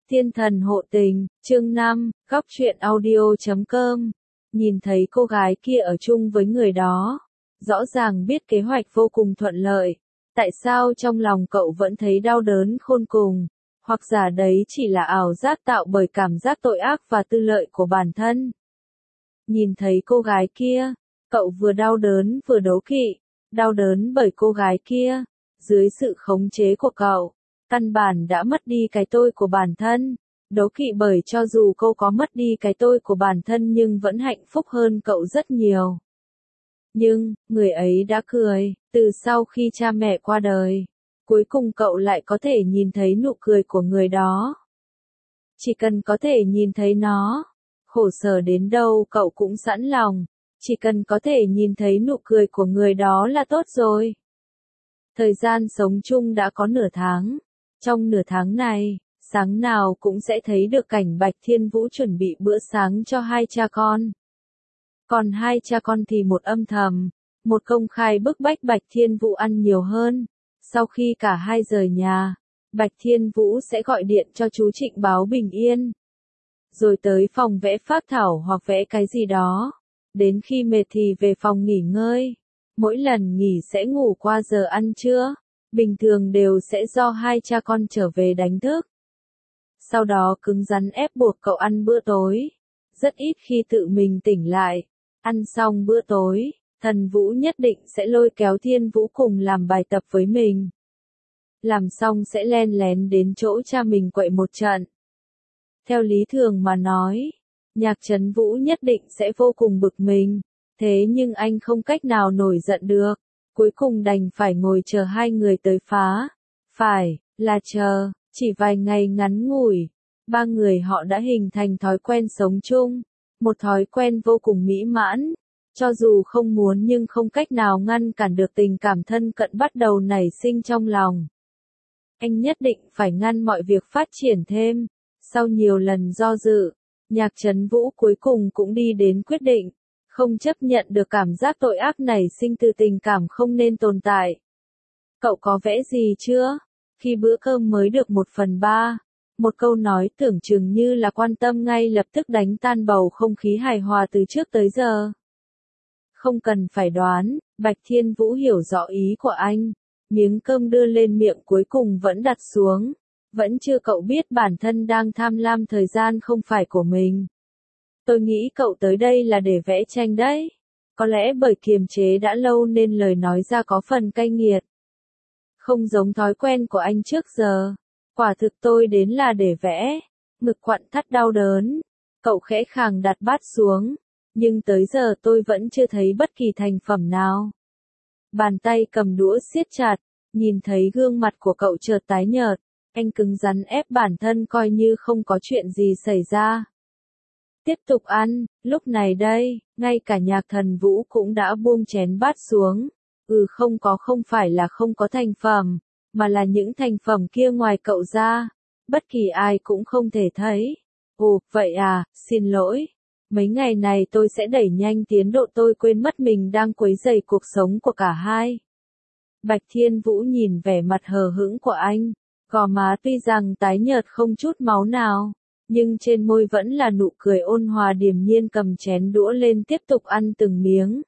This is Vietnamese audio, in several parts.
Thiên thần hộ tình, chương 5, góc truyện audio.com. Nhìn thấy cô gái kia ở chung với người đó, rõ ràng biết kế hoạch vô cùng thuận lợi. Tại sao trong lòng cậu vẫn thấy đau đớn khôn cùng? Hoặc giả đấy chỉ là ảo giác tạo bởi cảm giác tội ác và tư lợi của bản thân. Nhìn thấy cô gái kia, cậu vừa đau đớn vừa đố kỵ. Đau đớn bởi cô gái kia, dưới sự khống chế của cậu, căn bản đã mất đi cái tôi của bản thân. Đố kỵ bởi cho dù cô có mất đi cái tôi của bản thân nhưng vẫn hạnh phúc hơn cậu rất nhiều. Nhưng, người ấy đã cười, từ sau khi cha mẹ qua đời, cuối cùng cậu lại có thể nhìn thấy nụ cười của người đó. Chỉ cần có thể nhìn thấy nó, khổ sở đến đâu cậu cũng sẵn lòng, chỉ cần có thể nhìn thấy nụ cười của người đó là tốt rồi. Thời gian sống chung đã có nửa tháng. Trong nửa tháng này, sáng nào cũng sẽ thấy được cảnh Bạch Thiên Vũ chuẩn bị bữa sáng cho hai cha con. Còn hai cha con thì một âm thầm, một công khai bức bách Bạch Thiên Vũ ăn nhiều hơn. Sau khi cả hai rời nhà, Bạch Thiên Vũ sẽ gọi điện cho chú Trịnh báo bình yên. Rồi tới phòng vẽ phác thảo hoặc vẽ cái gì đó. Đến khi mệt thì về phòng nghỉ ngơi. Mỗi lần nghỉ sẽ ngủ qua giờ ăn trưa. Bình thường đều sẽ do hai cha con trở về đánh thức. Sau đó cứng rắn ép buộc cậu ăn bữa tối. Rất ít khi tự mình tỉnh lại. Ăn xong bữa tối, Thần Vũ nhất định sẽ lôi kéo Thiên Vũ cùng làm bài tập với mình. Làm xong sẽ len lén đến chỗ cha mình quậy một trận. Theo lý thường mà nói, Nhạc Trấn Vũ nhất định sẽ vô cùng bực mình. Thế nhưng anh không cách nào nổi giận được. Cuối cùng đành phải ngồi chờ hai người tới phá. Phải, là chờ, chỉ vài ngày ngắn ngủi. Ba người họ đã hình thành thói quen sống chung. Một thói quen vô cùng mỹ mãn. Cho dù không muốn nhưng không cách nào ngăn cản được tình cảm thân cận bắt đầu nảy sinh trong lòng. Anh nhất định phải ngăn mọi việc phát triển thêm. Sau nhiều lần do dự, Nhạc Trấn Vũ cuối cùng cũng đi đến quyết định. Không chấp nhận được cảm giác tội ác nảy sinh từ tình cảm không nên tồn tại. Cậu có vẽ gì chưa? Khi bữa cơm mới được 1/3, một câu nói tưởng chừng như là quan tâm ngay lập tức đánh tan bầu không khí hài hòa từ trước tới giờ. Không cần phải đoán, Bạch Thiên Vũ hiểu rõ ý của anh. Miếng cơm đưa lên miệng cuối cùng vẫn đặt xuống. Vẫn chưa cậu biết bản thân đang tham lam thời gian không phải của mình. Tôi nghĩ cậu tới đây là để vẽ tranh đấy. Có lẽ bởi kiềm chế đã lâu nên lời nói ra có phần cay nghiệt. Không giống thói quen của anh trước giờ. Quả thực tôi đến là để vẽ. Ngực quặn thắt đau đớn. Cậu khẽ khàng đặt bát xuống. Nhưng tới giờ tôi vẫn chưa thấy bất kỳ thành phẩm nào. Bàn tay cầm đũa siết chặt. Nhìn thấy gương mặt của cậu chợt tái nhợt. Anh cứng rắn ép bản thân coi như không có chuyện gì xảy ra. Tiếp tục ăn, lúc này đây, ngay cả Nhạc Thần Vũ cũng đã buông chén bát xuống. Không phải là không có thành phẩm, mà là những thành phẩm kia ngoài cậu ra. Bất kỳ ai cũng không thể thấy. Ồ, vậy à, xin lỗi. Mấy ngày này tôi sẽ đẩy nhanh tiến độ, tôi quên mất mình đang quấy rầy cuộc sống của cả hai. Bạch Thiên Vũ nhìn vẻ mặt hờ hững của anh. Gò má tuy rằng tái nhợt không chút máu nào. Nhưng trên môi vẫn là nụ cười ôn hòa điềm nhiên cầm chén đũa lên tiếp tục ăn từng miếng.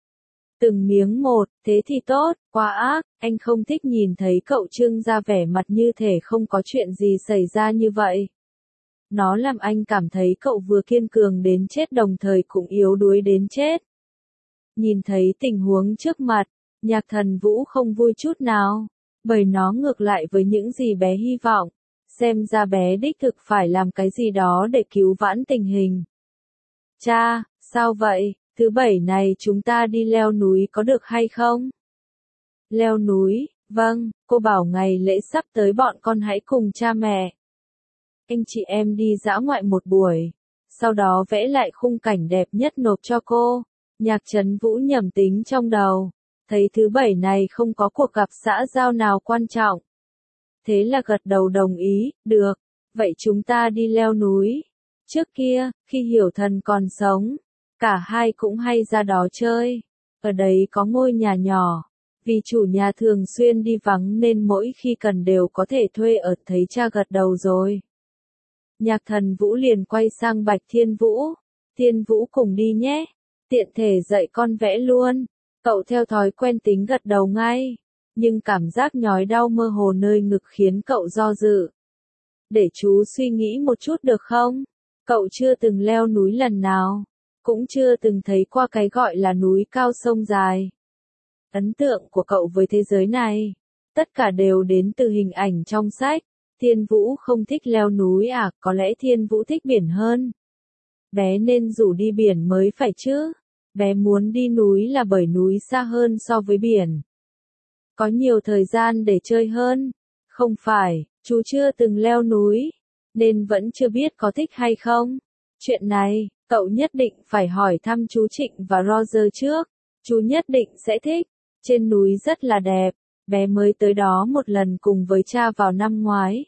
Từng miếng một, thế thì tốt, quá ác, anh không thích nhìn thấy cậu trưng ra vẻ mặt như thể không có chuyện gì xảy ra như vậy. Nó làm anh cảm thấy cậu vừa kiên cường đến chết đồng thời cũng yếu đuối đến chết. Nhìn thấy tình huống trước mặt, Nhạc Thần Vũ không vui chút nào, bởi nó ngược lại với những gì bé hy vọng. Xem ra bé đích thực phải làm cái gì đó để cứu vãn tình hình. Cha, sao vậy? Thứ bảy này chúng ta đi leo núi có được hay không? Leo núi, vâng, cô bảo ngày lễ sắp tới bọn con hãy cùng cha mẹ. Anh chị em đi dã ngoại một buổi. Sau đó vẽ lại khung cảnh đẹp nhất nộp cho cô. Nhạc Trấn Vũ nhẩm tính trong đầu. Thấy thứ bảy này không có cuộc gặp xã giao nào quan trọng. Thế là gật đầu đồng ý, được, vậy chúng ta đi leo núi. Trước kia, khi Hiểu Thần còn sống, cả hai cũng hay ra đó chơi. Ở đấy có ngôi nhà nhỏ, vì chủ nhà thường xuyên đi vắng nên mỗi khi cần đều có thể thuê ở, thấy cha gật đầu rồi. Nhạc Thần Vũ liền quay sang Bạch Thiên Vũ. Thiên Vũ cùng đi nhé. Tiện thể dạy con vẽ luôn. Cậu theo thói quen tính gật đầu ngay. Nhưng cảm giác nhói đau mơ hồ nơi ngực khiến cậu do dự. Để chú suy nghĩ một chút được không? Cậu chưa từng leo núi lần nào. Cũng chưa từng thấy qua cái gọi là núi cao sông dài. Ấn tượng của cậu với thế giới này, tất cả đều đến từ hình ảnh trong sách. Thiên Vũ không thích leo núi à, có lẽ Thiên Vũ thích biển hơn. Bé nên rủ đi biển mới phải chứ. Bé muốn đi núi là bởi núi xa hơn so với biển. Có nhiều thời gian để chơi hơn. Không phải, chú chưa từng leo núi, nên vẫn chưa biết có thích hay không. Chuyện này, cậu nhất định phải hỏi thăm chú Trịnh và Roger trước. Chú nhất định sẽ thích. Trên núi rất là đẹp. Bé mới tới đó một lần cùng với cha vào năm ngoái.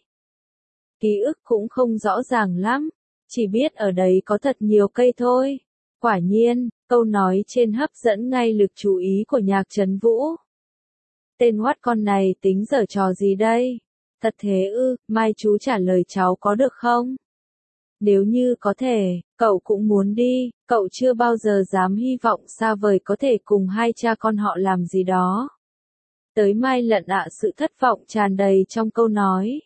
Ký ức cũng không rõ ràng lắm. Chỉ biết ở đấy có thật nhiều cây thôi. Quả nhiên, câu nói trên hấp dẫn ngay lực chú ý của Nhạc Trấn Vũ. Tên hoắt con này tính giở trò gì đây? Thật thế ư, mai chú trả lời cháu có được không? Nếu như có thể, cậu cũng muốn đi, cậu chưa bao giờ dám hy vọng xa vời có thể cùng hai cha con họ làm gì đó. Tới mai lận ạ, sự thất vọng tràn đầy trong câu nói.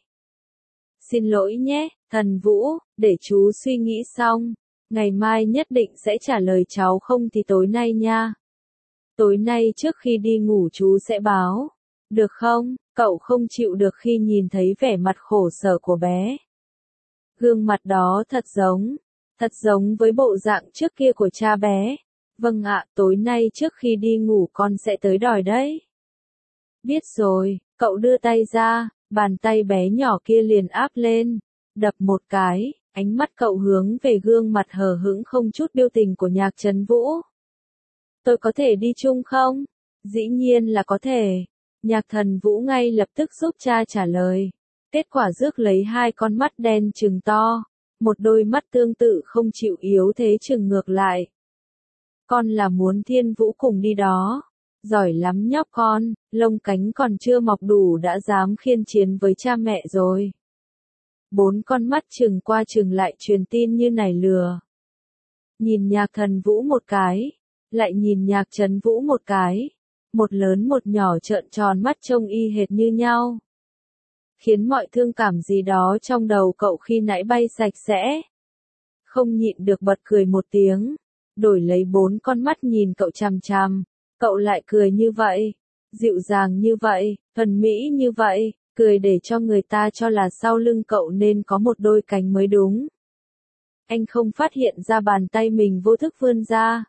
Xin lỗi nhé, Thần Vũ, để chú suy nghĩ xong. Ngày mai nhất định sẽ trả lời cháu, không thì tối nay nha. Tối nay trước khi đi ngủ chú sẽ báo. Được không? Cậu không chịu được khi nhìn thấy vẻ mặt khổ sở của bé. Gương mặt đó thật giống với bộ dạng trước kia của cha bé. Vâng ạ, tối nay trước khi đi ngủ con sẽ tới đòi đấy. Biết rồi, cậu đưa tay ra, bàn tay bé nhỏ kia liền áp lên, đập một cái, ánh mắt cậu hướng về gương mặt hờ hững không chút biểu tình của Nhạc Trấn Vũ. Tôi có thể đi chung không? Dĩ nhiên là có thể. Nhạc Thần Vũ ngay lập tức giúp cha trả lời. Kết quả rước lấy hai con mắt đen trừng to, một đôi mắt tương tự không chịu yếu thế trừng ngược lại. Con là muốn Thiên Vũ cùng đi đó. Giỏi lắm nhóc con, lông cánh còn chưa mọc đủ đã dám khiên chiến với cha mẹ rồi. Bốn con mắt trừng qua trừng lại truyền tin như nải lừa. Nhìn Nhạc Thần Vũ một cái, lại nhìn Nhạc Trấn Vũ một cái. Một lớn một nhỏ trợn tròn mắt trông y hệt như nhau. Khiến mọi thương cảm gì đó trong đầu cậu khi nãy bay sạch sẽ. Không nhịn được bật cười một tiếng. Đổi lấy bốn con mắt nhìn cậu chằm chằm. Cậu lại cười như vậy. Dịu dàng như vậy, thuần mỹ như vậy. Cười để cho người ta cho là sau lưng cậu nên có một đôi cánh mới đúng. Anh không phát hiện ra bàn tay mình vô thức vươn ra.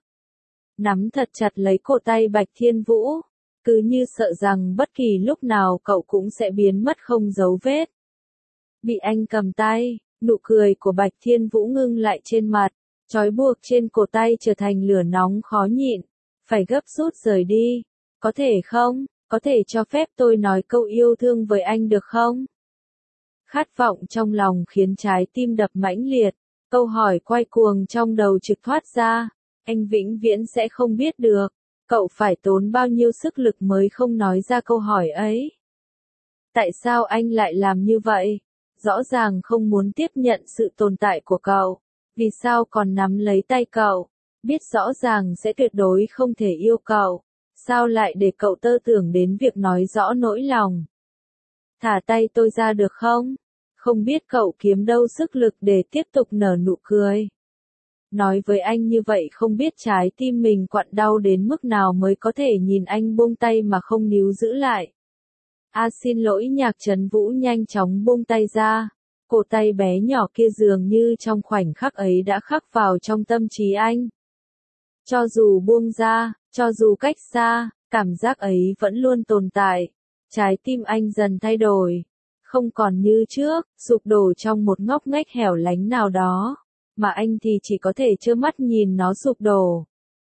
Nắm thật chặt lấy cổ tay Bạch Thiên Vũ. Cứ như sợ rằng bất kỳ lúc nào cậu cũng sẽ biến mất không dấu vết. Bị anh cầm tay, nụ cười của Bạch Thiên Vũ ngưng lại trên mặt, trói buộc trên cổ tay trở thành lửa nóng khó nhịn. Phải gấp rút rời đi. Có thể không? Có thể cho phép tôi nói câu yêu thương với anh được không? Khát vọng trong lòng khiến trái tim đập mãnh liệt. Câu hỏi quay cuồng trong đầu trực thoát ra. Anh vĩnh viễn sẽ không biết được. Cậu phải tốn bao nhiêu sức lực mới không nói ra câu hỏi ấy. Tại sao anh lại làm như vậy? Rõ ràng không muốn tiếp nhận sự tồn tại của cậu. Vì sao còn nắm lấy tay cậu? Biết rõ ràng sẽ tuyệt đối không thể yêu cậu. Sao lại để cậu tơ tưởng đến việc nói rõ nỗi lòng? Thả tay tôi ra được không? Không biết cậu kiếm đâu sức lực để tiếp tục nở nụ cười. Nói với anh như vậy không biết trái tim mình quặn đau đến mức nào mới có thể nhìn anh buông tay mà không níu giữ lại. Xin lỗi. Nhạc Trấn Vũ nhanh chóng buông tay ra. Cổ tay bé nhỏ kia dường như trong khoảnh khắc ấy đã khắc vào trong tâm trí anh. Cho dù buông ra, cho dù cách xa, cảm giác ấy vẫn luôn tồn tại. Trái tim anh dần thay đổi. Không còn như trước, sụp đổ trong một ngóc ngách hẻo lánh nào đó. Mà anh thì chỉ có thể trơ mắt nhìn nó sụp đổ.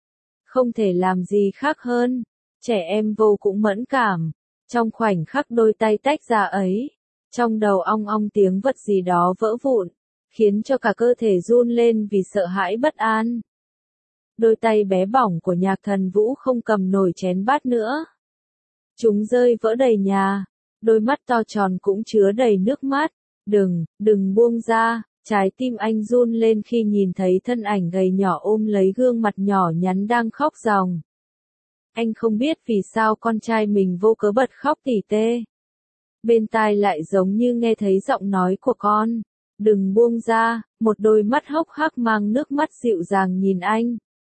Không thể làm gì khác hơn. Trẻ em vô cùng mẫn cảm. Trong khoảnh khắc đôi tay tách ra ấy, trong đầu ong ong tiếng vật gì đó vỡ vụn, khiến cho cả cơ thể run lên vì sợ hãi bất an. Đôi tay bé bỏng của Nhạc Thần Vũ không cầm nổi chén bát nữa. Chúng rơi vỡ đầy nhà. Đôi mắt to tròn cũng chứa đầy nước mắt. Đừng buông ra. Trái tim anh run lên khi nhìn thấy thân ảnh gầy nhỏ ôm lấy gương mặt nhỏ nhắn đang khóc ròng. Anh không biết vì sao con trai mình vô cớ bật khóc tỉ tê. Bên tai lại giống như nghe thấy giọng nói của con. Đừng buông ra, một đôi mắt hốc hác mang nước mắt dịu dàng nhìn anh.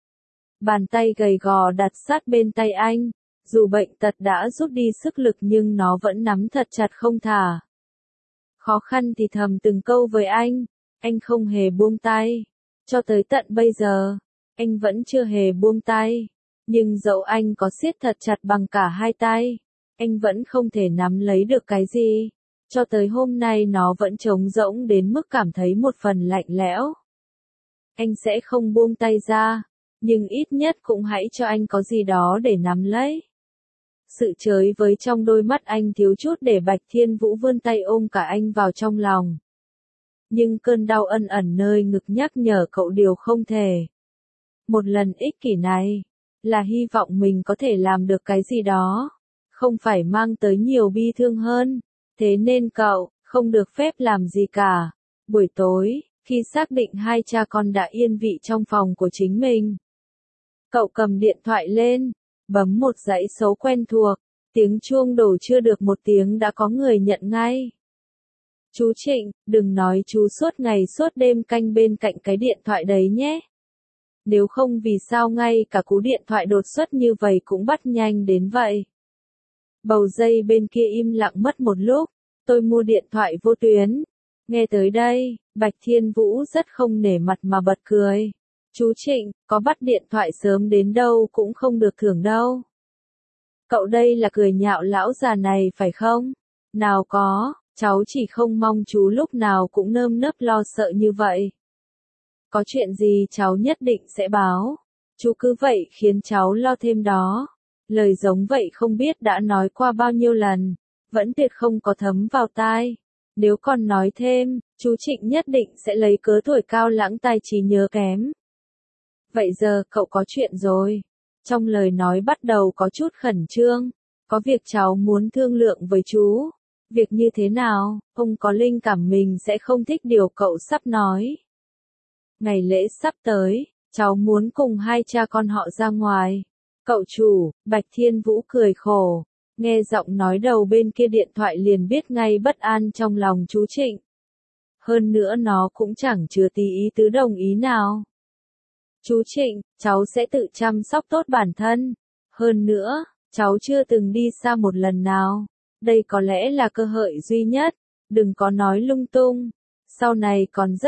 Bàn tay gầy gò đặt sát bên tay anh. Dù bệnh tật đã rút đi sức lực nhưng nó vẫn nắm thật chặt không thả. Khó khăn thì thầm từng câu với anh không hề buông tay. Cho tới tận bây giờ, anh vẫn chưa hề buông tay. Nhưng dẫu anh có siết thật chặt bằng cả hai tay, anh vẫn không thể nắm lấy được cái gì. Cho tới hôm nay nó vẫn trống rỗng đến mức cảm thấy một phần lạnh lẽo. Anh sẽ không buông tay ra, nhưng ít nhất cũng hãy cho anh có gì đó để nắm lấy. Sự chới với trong đôi mắt anh thiếu chút để Bạch Thiên Vũ vươn tay ôm cả anh vào trong lòng. Nhưng cơn đau ân ẩn nơi ngực nhắc nhở cậu điều không thể. Một lần ích kỷ này, là hy vọng mình có thể làm được cái gì đó, không phải mang tới nhiều bi thương hơn. Thế nên cậu, không được phép làm gì cả. Buổi tối, khi xác định hai cha con đã yên vị trong phòng của chính mình, cậu cầm điện thoại lên, bấm một dãy số quen thuộc, tiếng chuông đổ chưa được một tiếng đã có người nhận ngay. Chú Trịnh, đừng nói chú suốt ngày suốt đêm canh bên cạnh cái điện thoại đấy nhé. Nếu không vì sao ngay cả cú điện thoại đột xuất như vậy cũng bắt nhanh đến vậy. Bầu dây bên kia im lặng mất một lúc, tôi mua điện thoại vô tuyến. Nghe tới đây, Bạch Thiên Vũ rất không nể mặt mà bật cười. Chú Trịnh, có bắt điện thoại sớm đến đâu cũng không được thưởng đâu. Cậu đây là cười nhạo lão già này phải không? Nào có, cháu chỉ không mong chú lúc nào cũng nơm nớp lo sợ như vậy. Có chuyện gì cháu nhất định sẽ báo. Chú cứ vậy khiến cháu lo thêm đó. Lời giống vậy không biết đã nói qua bao nhiêu lần, vẫn tuyệt không có thấm vào tai. Nếu còn nói thêm, chú Trịnh nhất định sẽ lấy cớ tuổi cao lãng tai trí nhớ kém. Vậy giờ cậu có chuyện rồi. Trong lời nói bắt đầu có chút khẩn trương. Có việc cháu muốn thương lượng với chú. Việc như thế nào, ông có linh cảm mình sẽ không thích điều cậu sắp nói. Ngày lễ sắp tới, cháu muốn cùng hai cha con họ ra ngoài. Cậu chủ, Bạch Thiên Vũ cười khổ. Nghe giọng nói đầu bên kia điện thoại liền biết ngay bất an trong lòng chú Trịnh. Hơn nữa nó cũng chẳng chứa tí ý tứ đồng ý nào. Chú Trịnh, cháu sẽ tự chăm sóc tốt bản thân. Hơn nữa, cháu chưa từng đi xa một lần nào. Đây có lẽ là cơ hội duy nhất. Đừng có nói lung tung. Sau này còn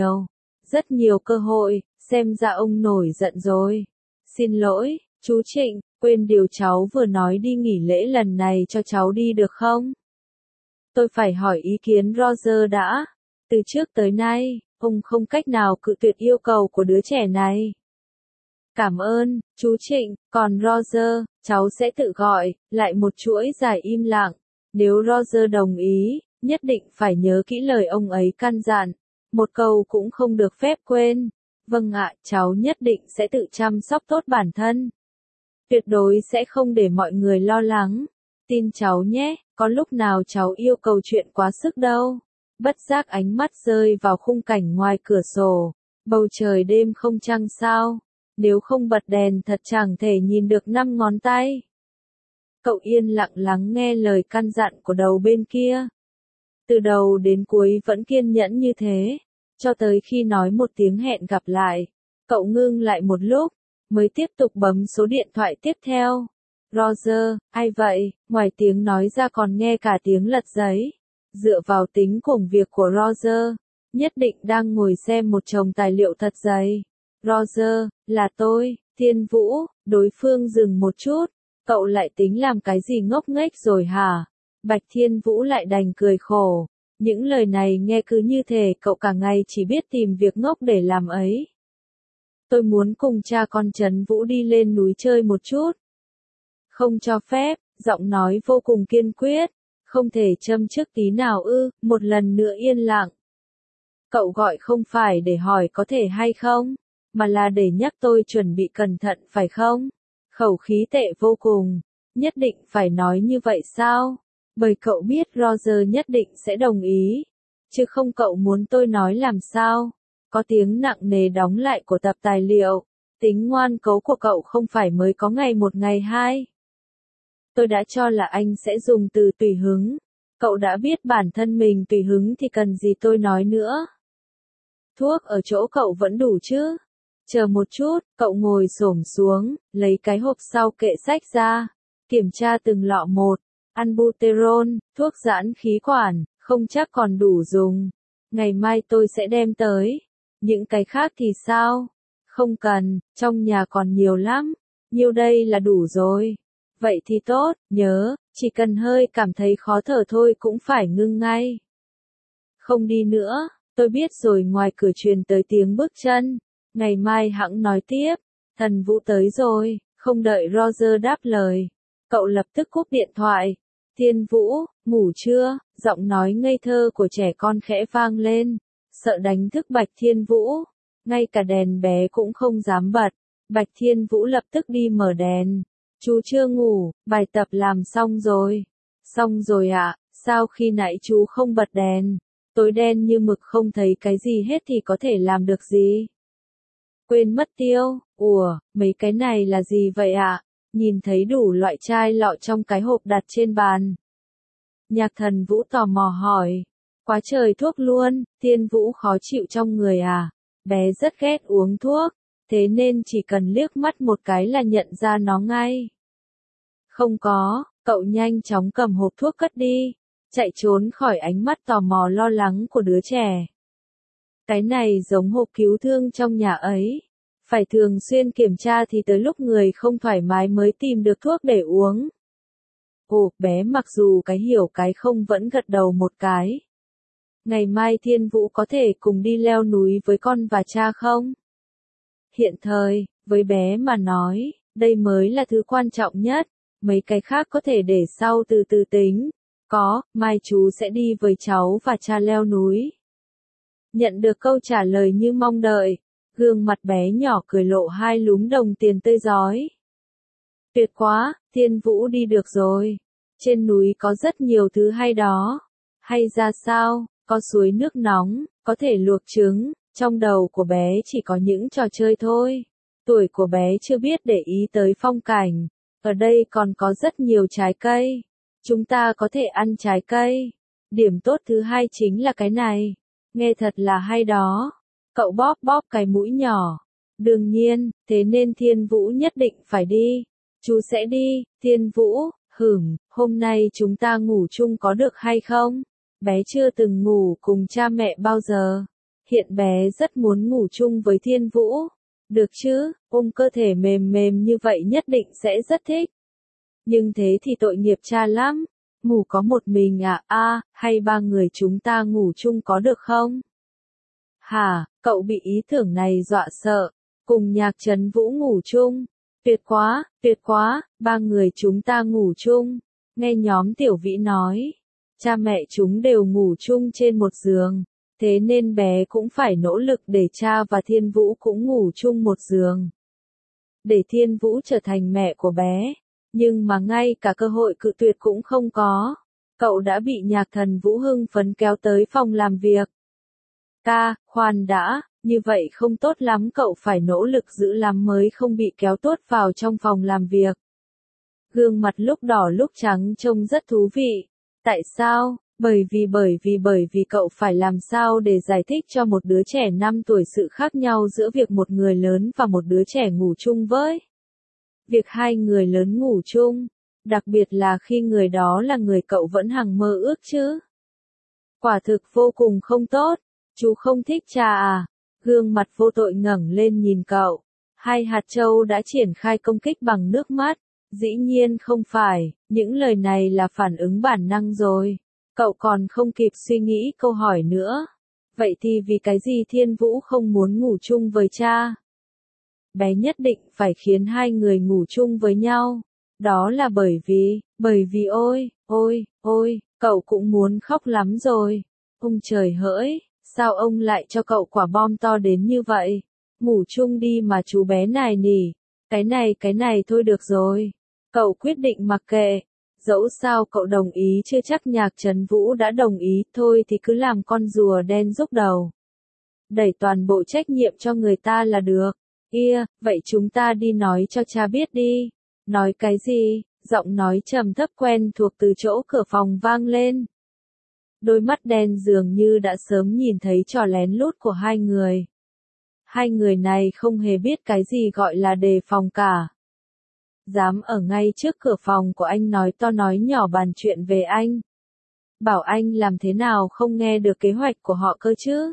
rất nhiều cơ hội. Xem ra ông nổi giận rồi. Xin lỗi, chú Trịnh, quên điều cháu vừa nói đi nghỉ lễ lần này cho cháu đi được không? Tôi phải hỏi ý kiến Roger đã. Từ trước tới nay, ông không cách nào cự tuyệt yêu cầu của đứa trẻ này. Cảm ơn, chú Trịnh, còn Roger, cháu sẽ tự gọi. Lại một chuỗi dài im lặng. Nếu Roger đồng ý, nhất định phải nhớ kỹ lời ông ấy căn dặn. Một câu cũng không được phép quên. Vâng ạ, cháu nhất định sẽ tự chăm sóc tốt bản thân. Tuyệt đối sẽ không để mọi người lo lắng. Tin cháu nhé, có lúc nào cháu yêu cầu chuyện quá sức đâu. Bất giác ánh mắt rơi vào khung cảnh ngoài cửa sổ. Bầu trời đêm không trăng sao. Nếu không bật đèn thật chẳng thể nhìn được 5 ngón tay. Cậu yên lặng lắng nghe lời căn dặn của đầu bên kia. Từ đầu đến cuối vẫn kiên nhẫn như thế. Cho tới khi nói một tiếng hẹn gặp lại. Cậu ngưng lại một lúc, mới tiếp tục bấm số điện thoại tiếp theo. Roger, ai vậy? Ngoài tiếng nói ra còn nghe cả tiếng lật giấy. Dựa vào tính cuồng việc của Roger, nhất định đang ngồi xem một chồng tài liệu thật dày. Roger, là tôi, Thiên Vũ. Đối phương dừng một chút. Cậu lại tính làm cái gì ngốc nghếch rồi hả? Bạch Thiên Vũ lại đành cười khổ. Những lời này nghe cứ như thể cậu cả ngày chỉ biết tìm việc ngốc để làm ấy. Tôi muốn cùng cha con Trấn Vũ đi lên núi chơi một chút. Không cho phép, giọng nói vô cùng kiên quyết. Không thể châm chước tí nào ư, một lần nữa yên lặng. Cậu gọi không phải để hỏi có thể hay không, mà là để nhắc tôi chuẩn bị cẩn thận phải không? Khẩu khí tệ vô cùng. Nhất định phải nói như vậy sao? Bởi cậu biết Roger nhất định sẽ đồng ý. chứ không cậu muốn tôi nói làm sao? Có tiếng nặng nề đóng lại của tập tài liệu. Tính ngoan cố của cậu không phải mới có ngày một ngày hai. Tôi đã cho là anh sẽ dùng từ tùy hứng. Cậu đã biết bản thân mình tùy hứng thì cần gì tôi nói nữa. Thuốc ở chỗ cậu vẫn đủ chứ? Chờ một chút, cậu ngồi xổm xuống, lấy cái hộp sau kệ sách ra. Kiểm tra từng lọ một. Albuterol, thuốc giãn khí quản, không chắc còn đủ dùng. Ngày mai tôi sẽ đem tới. Những cái khác thì sao? Không cần, trong nhà còn nhiều lắm. Nhiêu đây là đủ rồi. Vậy thì tốt, nhớ, chỉ cần hơi cảm thấy khó thở thôi cũng phải ngưng ngay. Không đi nữa, tôi biết rồi. Ngoài cửa truyền tới tiếng bước chân. Ngày mai hẵng nói tiếp. Thần Vũ tới rồi, không đợi Roger đáp lời. Cậu lập tức cúp điện thoại. Thiên Vũ, ngủ chưa? Giọng nói ngây thơ của trẻ con khẽ vang lên. Sợ đánh thức Bạch Thiên Vũ. Ngay cả đèn bé cũng không dám bật. Bạch Thiên Vũ lập tức đi mở đèn. Chú chưa ngủ, bài tập làm xong rồi. Xong rồi ạ, sao khi nãy chú không bật đèn? Tối đen như mực không thấy cái gì hết thì có thể làm được gì? Quên mất tiêu, mấy cái này là gì vậy ạ? Nhìn thấy đủ loại chai lọ trong cái hộp đặt trên bàn. Nhạc Thần Vũ tò mò hỏi. Quá trời thuốc luôn, Thiên Vũ khó chịu trong người à? Bé rất ghét uống thuốc, thế nên chỉ cần liếc mắt một cái là nhận ra nó ngay. Không có, cậu nhanh chóng cầm hộp thuốc cất đi, chạy trốn khỏi ánh mắt tò mò lo lắng của đứa trẻ. Cái này giống hộp cứu thương trong nhà ấy. Phải thường xuyên kiểm tra thì tới lúc người không thoải mái mới tìm được thuốc để uống. Bé mặc dù cái hiểu cái không vẫn gật đầu một cái. Ngày mai Thiên Vũ có thể cùng đi leo núi với con và cha không? Hiện thời, với bé mà nói, đây mới là thứ quan trọng nhất. Mấy cái khác có thể để sau từ từ tính. Mai chú sẽ đi với cháu và cha leo núi. Nhận được câu trả lời như mong đợi, gương mặt bé nhỏ cười lộ hai lúm đồng tiền tươi rói. Tuyệt quá, Thiên Vũ đi được rồi. Trên núi có rất nhiều thứ hay đó. Hay ra sao, có suối nước nóng, có thể luộc trứng. Trong đầu của bé chỉ có những trò chơi thôi. Tuổi của bé chưa biết để ý tới phong cảnh. Ở đây còn có rất nhiều trái cây. Chúng ta có thể ăn trái cây. Điểm tốt thứ hai chính là cái này. Nghe thật là hay đó. Cậu bóp bóp cái mũi nhỏ. Đương nhiên, thế nên Thiên Vũ nhất định phải đi. Chú sẽ đi, Thiên Vũ, hôm nay chúng ta ngủ chung có được hay không? Bé chưa từng ngủ cùng cha mẹ bao giờ. Hiện bé rất muốn ngủ chung với Thiên Vũ. Được chứ, ôm cơ thể mềm mềm như vậy nhất định sẽ rất thích. Nhưng thế thì tội nghiệp cha lắm. Ngủ có một mình hay ba người chúng ta ngủ chung có được không? Hả, cậu bị ý tưởng này dọa sợ. Cùng Nhạc Trấn Vũ ngủ chung. Tuyệt quá, ba người chúng ta ngủ chung. Nghe nhóm Tiểu Vĩ nói. Cha mẹ chúng đều ngủ chung trên một giường. Thế nên bé cũng phải nỗ lực để cha và Thiên Vũ cũng ngủ chung một giường. Để Thiên Vũ trở thành mẹ của bé. Nhưng mà ngay cả cơ hội cự tuyệt cũng không có. Cậu đã bị Nhạc Thần Vũ hưng phấn kéo tới phòng làm việc. Khoan đã, như vậy không tốt lắm, cậu phải nỗ lực dữ lắm mới không bị kéo tuốt vào trong phòng làm việc. Gương mặt lúc đỏ lúc trắng trông rất thú vị. Tại sao? Bởi vì cậu phải làm sao để giải thích cho một đứa trẻ 5 tuổi sự khác nhau giữa việc một người lớn và một đứa trẻ ngủ chung với. Việc hai người lớn ngủ chung, đặc biệt là khi người đó là người cậu vẫn hằng mơ ước chứ. Quả thực vô cùng không tốt. Chú không thích cha à? Gương mặt vô tội ngẩng lên nhìn cậu. Hai hạt châu đã triển khai công kích bằng nước mắt. Dĩ nhiên không phải, những lời này là phản ứng bản năng rồi. Cậu còn không kịp suy nghĩ câu hỏi nữa. Vậy thì vì cái gì Thiên Vũ không muốn ngủ chung với cha? Bé nhất định phải khiến hai người ngủ chung với nhau. Đó là bởi vì ôi, cậu cũng muốn khóc lắm rồi. Ông trời hỡi, sao ông lại cho cậu quả bom to đến như vậy? Ngủ chung đi mà chú bé này nỉ. Cái này thôi được rồi. Cậu quyết định mặc kệ. Dẫu sao cậu đồng ý chưa chắc Nhạc Trấn Vũ đã đồng ý, thôi thì cứ làm con rùa đen rút đầu. Đẩy toàn bộ trách nhiệm cho người ta là được. Vậy chúng ta đi nói cho cha biết đi. Nói cái gì? Giọng nói trầm thấp quen thuộc từ chỗ cửa phòng vang lên. Đôi mắt đen dường như đã sớm nhìn thấy trò lén lút của hai người. Hai người này không hề biết cái gì gọi là đề phòng cả. Dám ở ngay trước cửa phòng của anh nói to nói nhỏ bàn chuyện về anh. Bảo anh làm thế nào không nghe được kế hoạch của họ cơ chứ?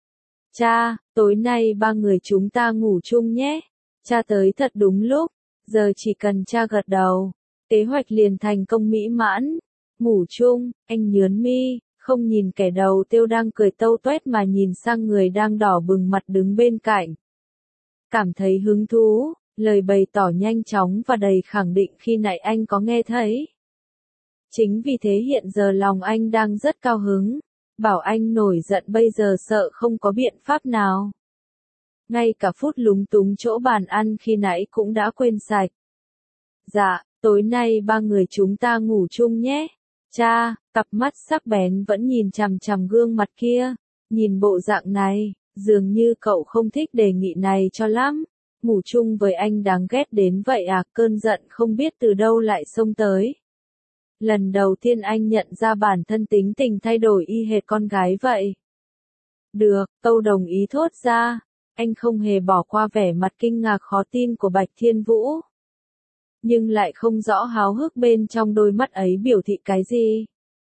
Cha, tối nay ba người chúng ta ngủ chung nhé. Cha tới thật đúng lúc, giờ chỉ cần cha gật đầu, kế hoạch liền thành công mỹ mãn. Ngủ chung, anh nhớn mi, không nhìn kẻ đầu tiêu đang cười tâu toét mà nhìn sang người đang đỏ bừng mặt đứng bên cạnh. Cảm thấy hứng thú, lời bày tỏ nhanh chóng và đầy khẳng định khi nãy anh có nghe thấy. Chính vì thế hiện giờ lòng anh đang rất cao hứng. Bảo anh nổi giận bây giờ sợ không có biện pháp nào. Ngay cả phút lúng túng chỗ bàn ăn khi nãy cũng đã quên sạch. Dạ, tối nay ba người chúng ta ngủ chung nhé. Cha, cặp mắt sắc bén vẫn nhìn chằm chằm gương mặt kia. Nhìn bộ dạng này, dường như cậu không thích đề nghị này cho lắm. Ngủ chung với anh đáng ghét đến vậy à, cơn giận không biết từ đâu lại xông tới. Lần đầu tiên anh nhận ra bản thân tính tình thay đổi y hệt con gái vậy. Được, Tâu đồng ý thốt ra. Anh không hề bỏ qua vẻ mặt kinh ngạc khó tin của Bạch Thiên Vũ. Nhưng lại không rõ háo hức bên trong đôi mắt ấy biểu thị cái gì.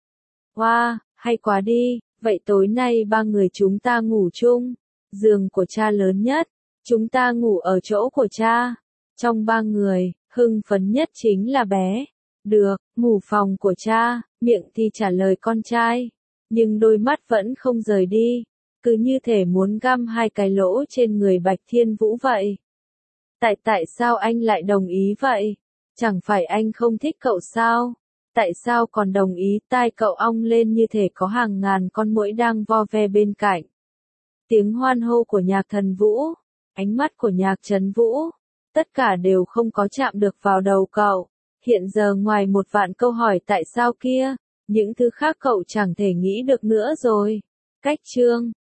Wow, hay quá đi, vậy tối nay ba người chúng ta ngủ chung. Giường của cha lớn nhất, chúng ta ngủ ở chỗ của cha. Trong ba người, hưng phấn nhất chính là bé. Được, ngủ phòng của cha, miệng thì trả lời con trai. Nhưng đôi mắt vẫn không rời đi. Cứ như thể muốn găm hai cái lỗ trên người Bạch Thiên Vũ vậy. Tại sao anh lại đồng ý vậy? Chẳng phải anh không thích cậu sao? Tại sao còn đồng ý? Tai cậu ong lên như thể có hàng ngàn con muỗi đang vo ve bên cạnh. Tiếng hoan hô của Nhạc Thần Vũ, ánh mắt của Nhạc Trấn Vũ, tất cả đều không có chạm được vào đầu cậu. Hiện giờ ngoài một vạn câu hỏi tại sao kia, những thứ khác cậu chẳng thể nghĩ được nữa rồi. Cách chương